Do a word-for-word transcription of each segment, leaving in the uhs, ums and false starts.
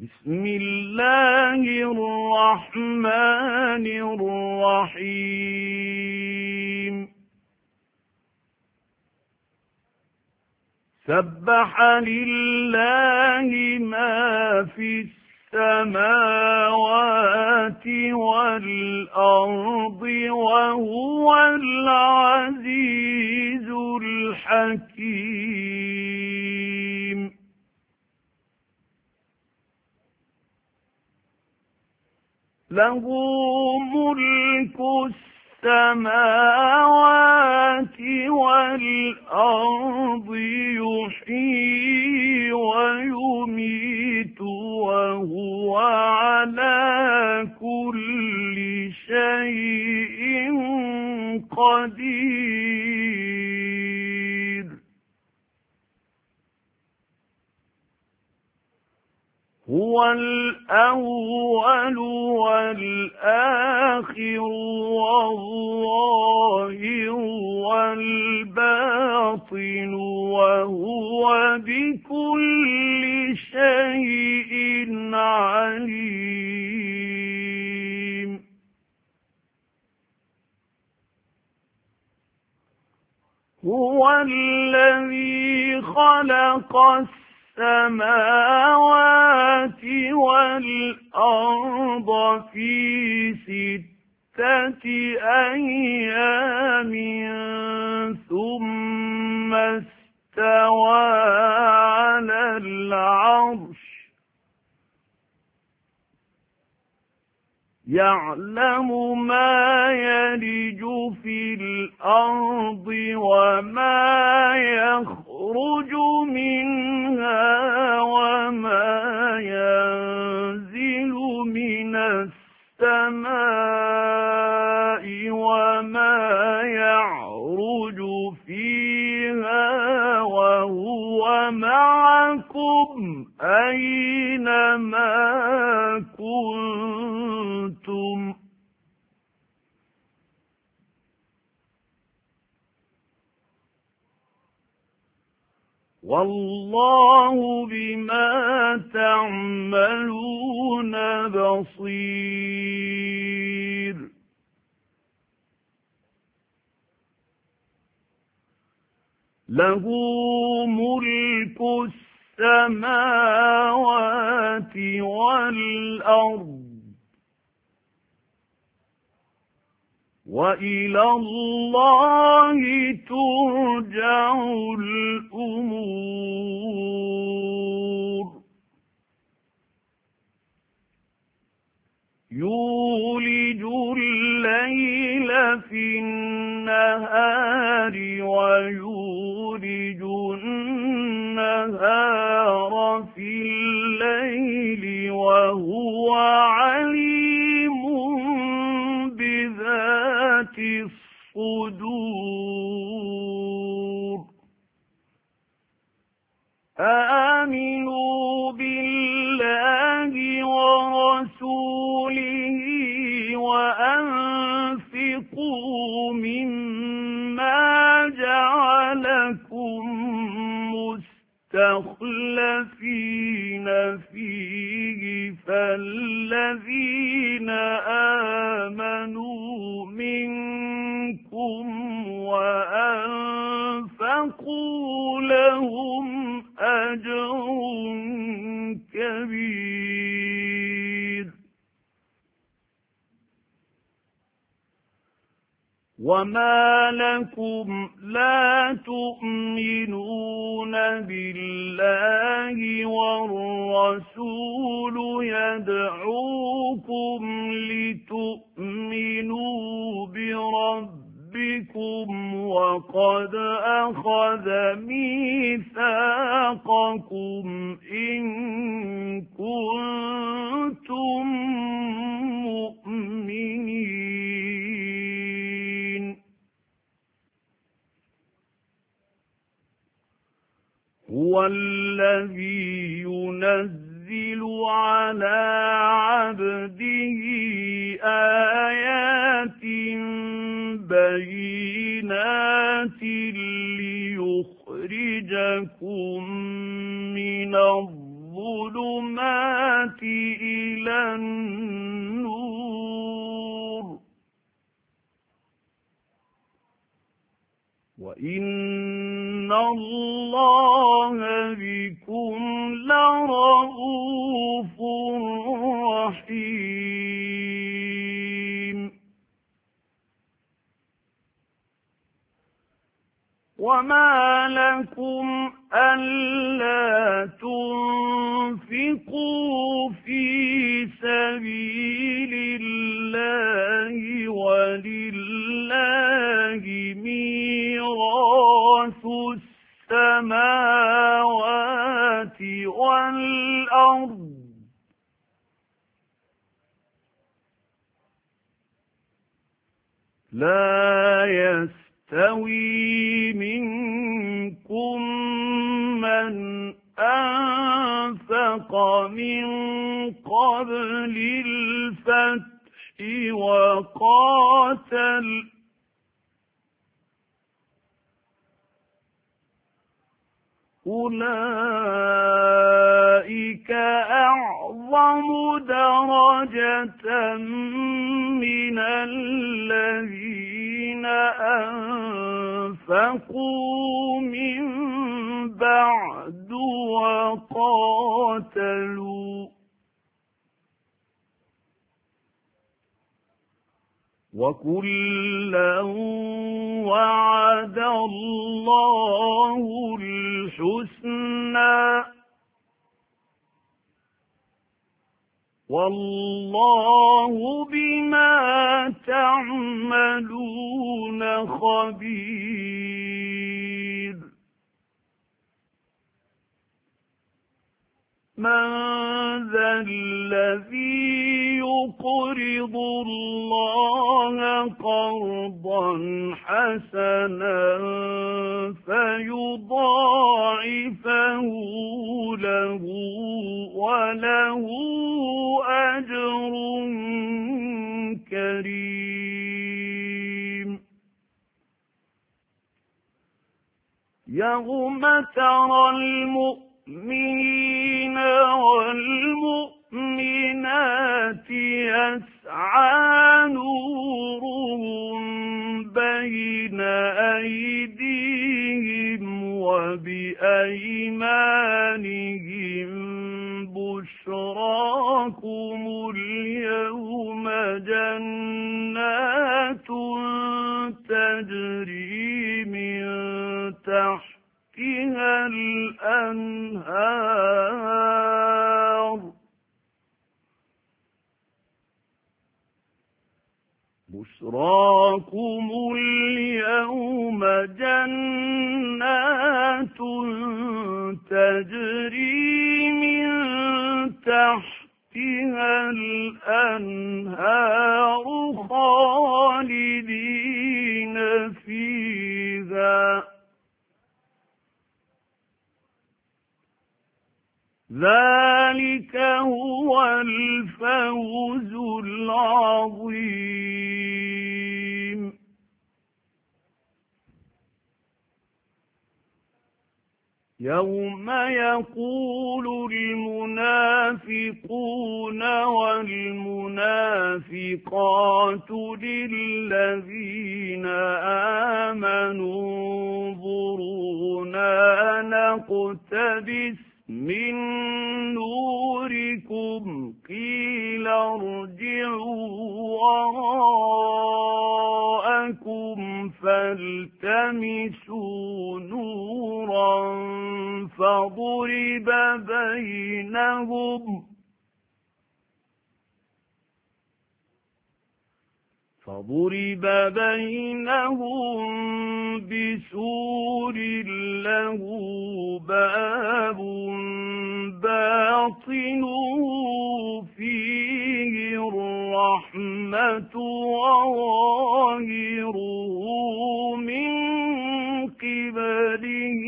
بسم الله الرحمن الرحيم سبح لله ما في السماوات والأرض وهو العزيز الحكيم له ملك السماوات والأرض يحيي ويميت وهو على كل شيء قدير هو الأول والآخر والظاهر والباطن وهو بكل شيء عليم هو الذي خلق السماوات والأرض في ستة أيام ثم استوى على العرش يعلم ما يلج في الأرض وما يخرج منها وما ينزل من السماء وما يعرج فيها وهو معكم أينما كنتم والله بما تعملون بصير له ملك السماوات والأرض وإلى الله ترجع الأمور يولج الليل في النهار ويولج النهار في الليل وهو عليم بذات الصدور آمنوا بالله ورسوله وأنفقوا مما جعلكم مستخلفين فيه فالذين آمنوا منكم وأنفقوا لهم أجر كبير وما لكم لا تؤمنون بالله والرسول يدعوكم لتؤمنوا بربكم وقد أخذ ميثاقكم إن كنتم مؤمنين هو الذي ينزل على عبده آيات بينات ليخرجكم من الظلمات الظلمات إلى النور وإن الله بكم لرءوف رحيم وما لكم ألا تنفقوا في سبيل الله ولله ميراث السماوات والأرض لا يستوي منكم من أنفق من قبل الفتح وقاتل أولئك أعظم درجة من الذين أنفقوا من بعد وقاتلوا وكلا وعد الله الحسنى والله بما تعملون خبير من ذا الذي يقرض الله قرضا حسنا فيضاعفه له وله أجر كريم يوم ترى المؤمنين والمؤمنات يسعى نورهم بين أيديهم وبأيمانهم بشراكم اليوم جنات تجري من تحتها الأنهار بشراكم اليوم جنات تجري من تحتها الأنهار خالدين فيها ذلك هو الفوز العظيم يوم يقول المنافقون والمنافقات للذين آمنوا انظرونا نقتبس من نوركم قيل ارجعوا وراءكم فالتمسوا نورا فضرب بينهم فضرب بينهم بسور له باب باطنه فيه الرحمة وظاهره من قبله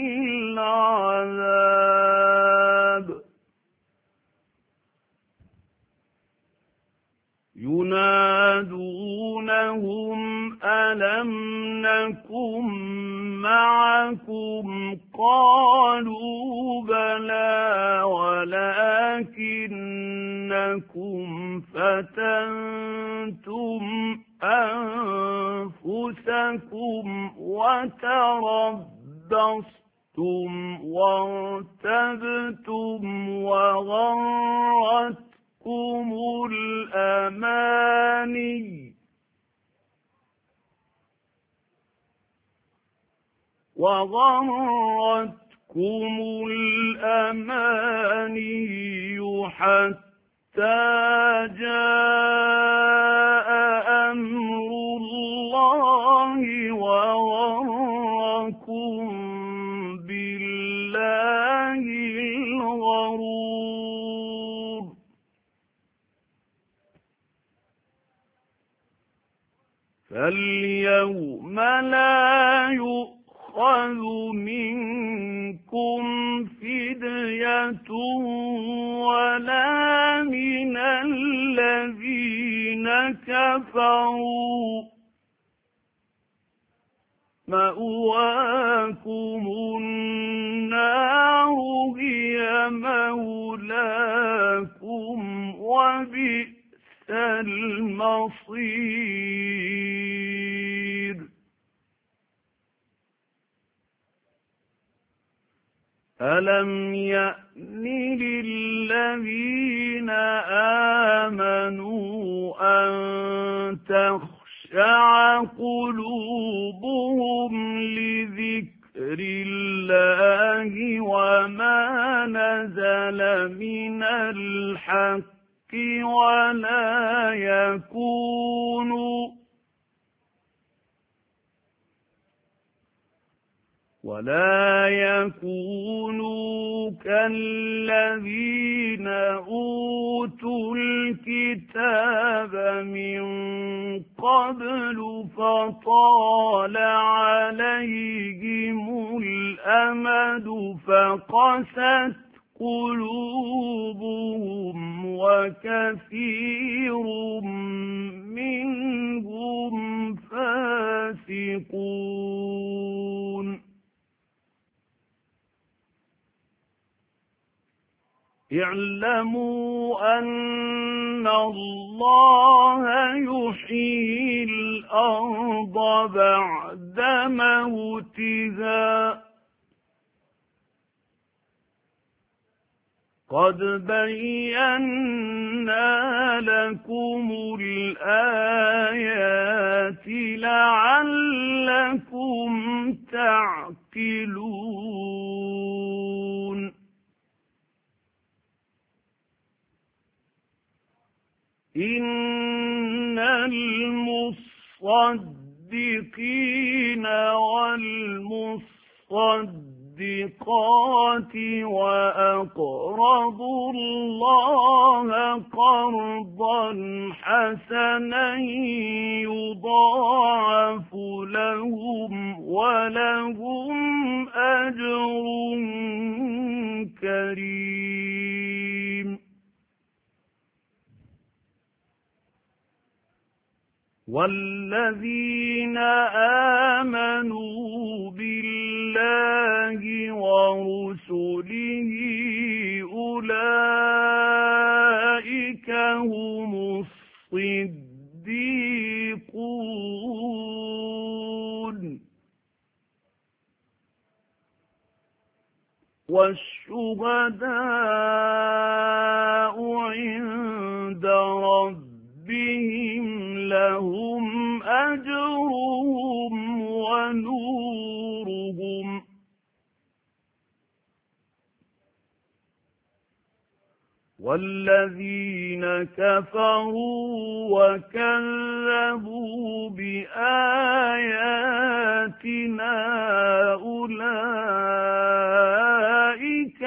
العذاب ينادونهم ألم نكن معكم قالوا بلى ولكنكم فتنتم أنفسكم وتربصتم وارتبتم وغرتكم الأماني وغرتكم الأماني حتى جاء أمر الله وغركم بالله الغرور فاليوم لا يؤخذ منكم فدية ولا من الذين كفروا مأواكم النار هي مولاكم وبئس المصير ألم يأن للذين آمنوا أن تخشع قلوبهم لذكر الله وما نزل من الحق ولا يكونوا ولا يكونوا كالذين أوتوا الكتاب من قبل فطال عليهم الأمد فقست قلوبهم وكثير منهم فاسقون اعلموا أن الله يحيي الأرض بعد موتها قد بينا لكم الآيات لعلكم تعقلون إن المصدقين والمصدقات وأقرضوا الله قرضا حسنا يضاعف لهم ولهم أجر كريم والذين آمنوا بالله ورسله أولئك هم الصديقون والشهداء عند ربهم لهم أجرهم ونورهم والذين كفروا وكذبوا بآياتنا أولئك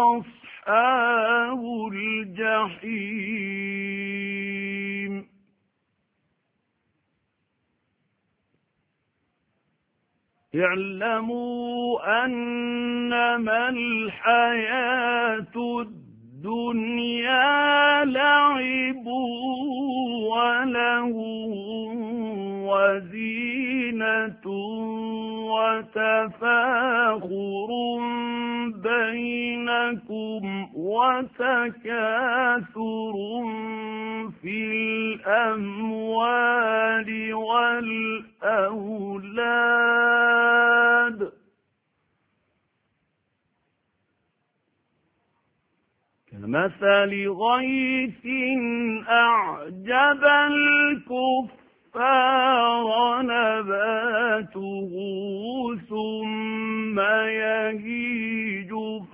أصحاب الجحيم اعلموا أنما الحياة الدنيا لعب وزينة وتفاخر بينكم وتكاثر في الأموال والأولاد كمثل غيث أعجب الكفار نباته ثم يهيج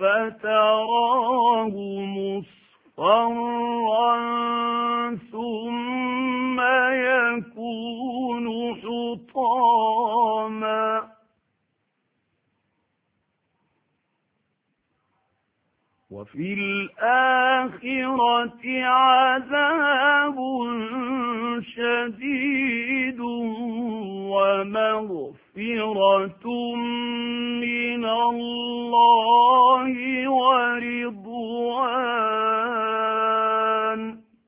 فتراه مصفرا ثم يكون حطاما وفي الآخرة عذاب شديد ومغفرة من الله ورضوان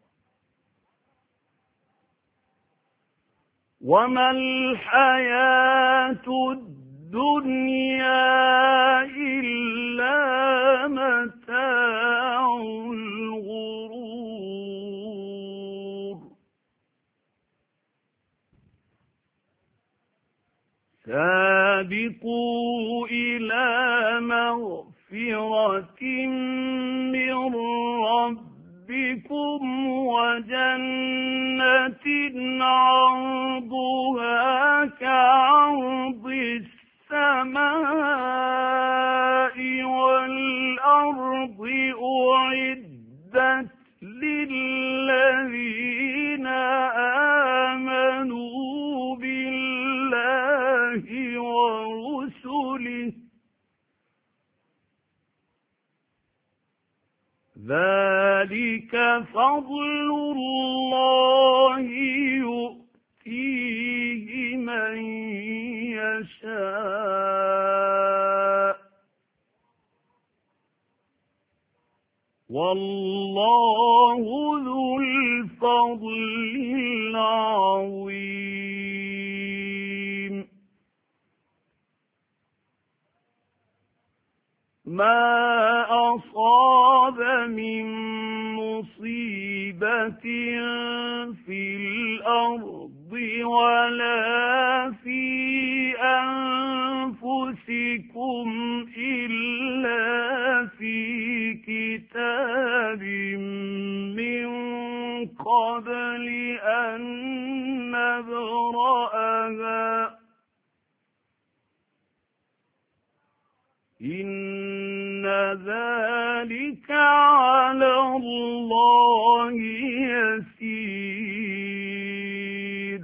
وما الحياة الدنيا إلا متاع الغرور سابقوا إلى مغفرة من ربكم وجنة عرضها كعرض السماء والأرض أعدت للذين آمنوا بالله ورسله ذلك فضل الله يؤتيه من يشاء والله ذو الفضل العظيم ما أصاب من مصيبة في الأرض ولا في أنفسكم إلا في كتاب من قبل أن نبرأها إن ذلك على الله يسير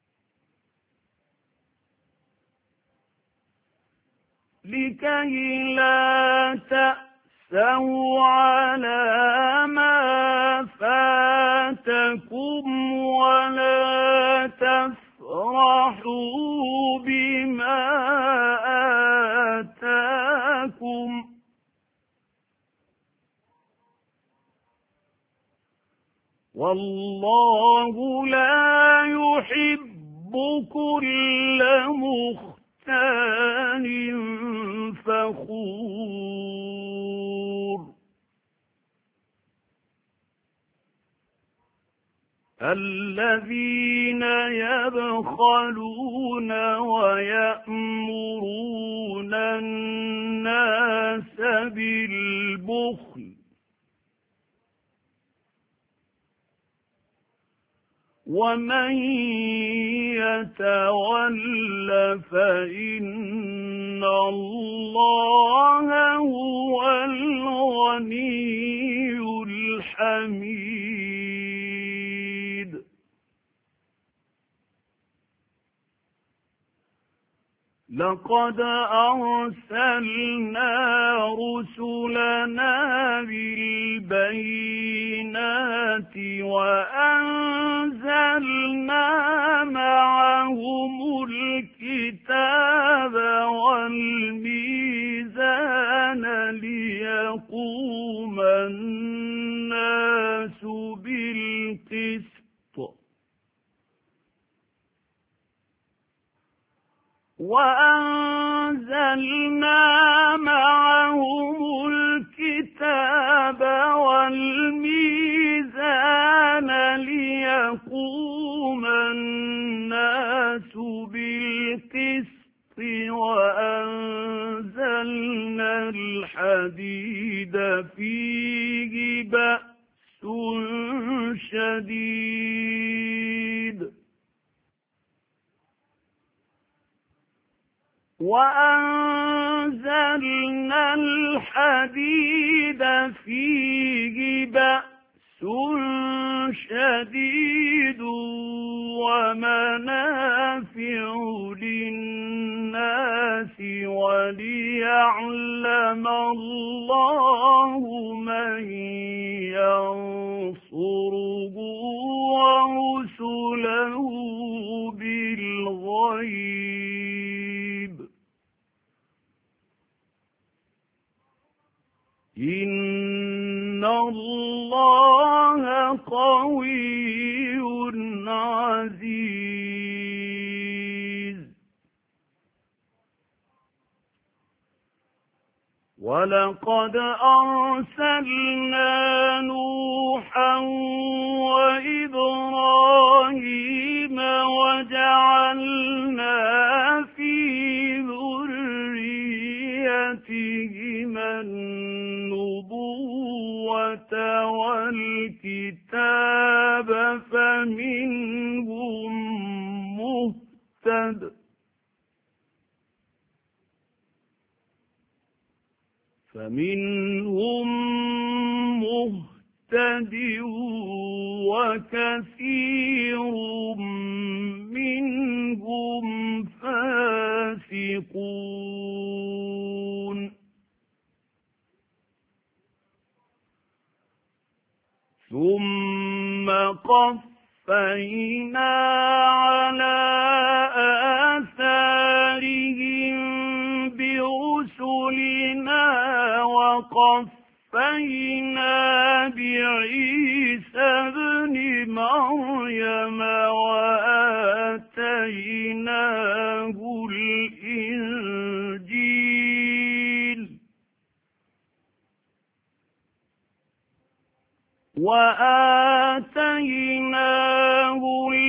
لكي لا تأسوا على ما فاتكم ولا تفرحوا بما آتاكم والله لا يحب كل مختال فخور الذين يبخلون ويأمرون الناس بالبخل ومن يتول فإن الله هو الغني الحميد لقد أرسلنا رسلنا بالبينات وأنزلنا معهم الكتاب والميزان ليقوم الناس بالقسط وأنزلنا معهم الكتاب والميزان ليقوم الناس بالقسط وأنزلنا الحديد فيه بأس شديد وأنزلنا الحديد فيه بأس شديد ومنافع للناس وليعلم الله من ينصره ورسله بالغيب إن الله قوي عزيز ولقد أرسلنا نوحا وإبراهيم وجعلنا في ذريتهما النبوة والكتاب فمنهم مهتد فمنهم مهتد وكثير منهم فاسقون ثم قفينا على آثارهم برسلنا وقفينا بعيسى ابن مريم وآتيناه الإنجيل وآتيناه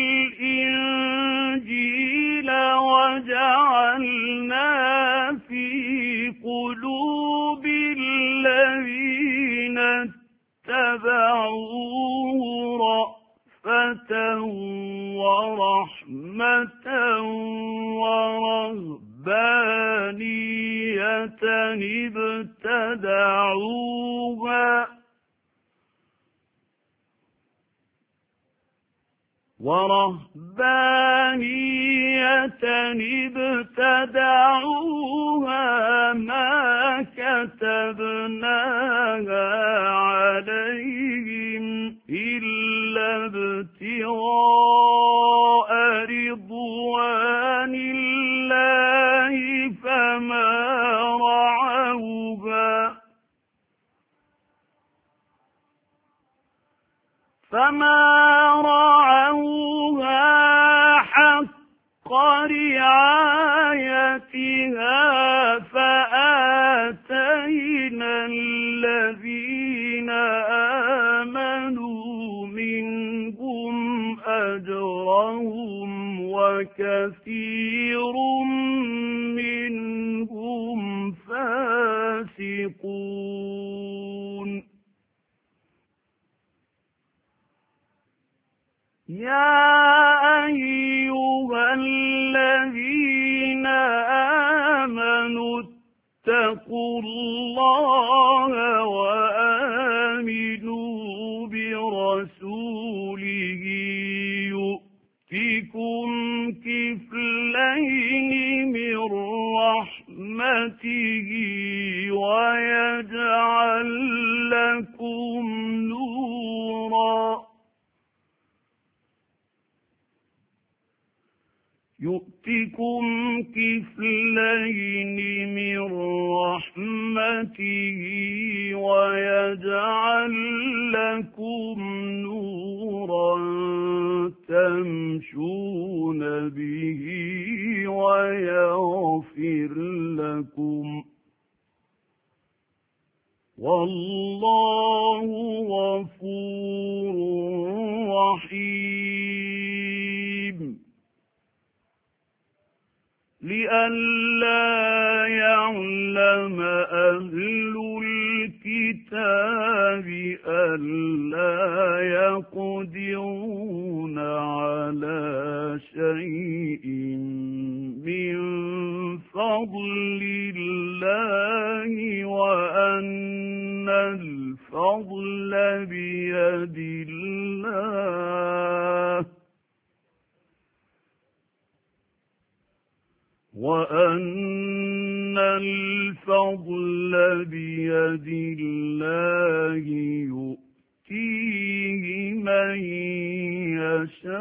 الإنجيل وجعلنا في قلوب الذين اتبعوه رأفة ورحمة ورهبانية ابتدعوها ورهبانية ابتدعوها ما كتبناها عليهم إلا ابتغاء رضوان الله فما رعوها فما رعوها حق رعايتها فآتينا الذين آمنوا منهم أجرهم وكثير منهم فاسقون يا أيها الذين آمنوا اتقوا الله وآمنوا برسوله يؤتكم كفلين من رحمته ويجعل لكم نورا يؤتكم كفلين من رحمته ويجعل لكم نورا تمشون به ويغفر لكم والله غفور رحيم لئلا يعلم أهل الكتاب ألا يقدرون على شيء من فضل الله وأن الفضل بيد الله وأن الفضل بيد الله يؤتيه من يشاء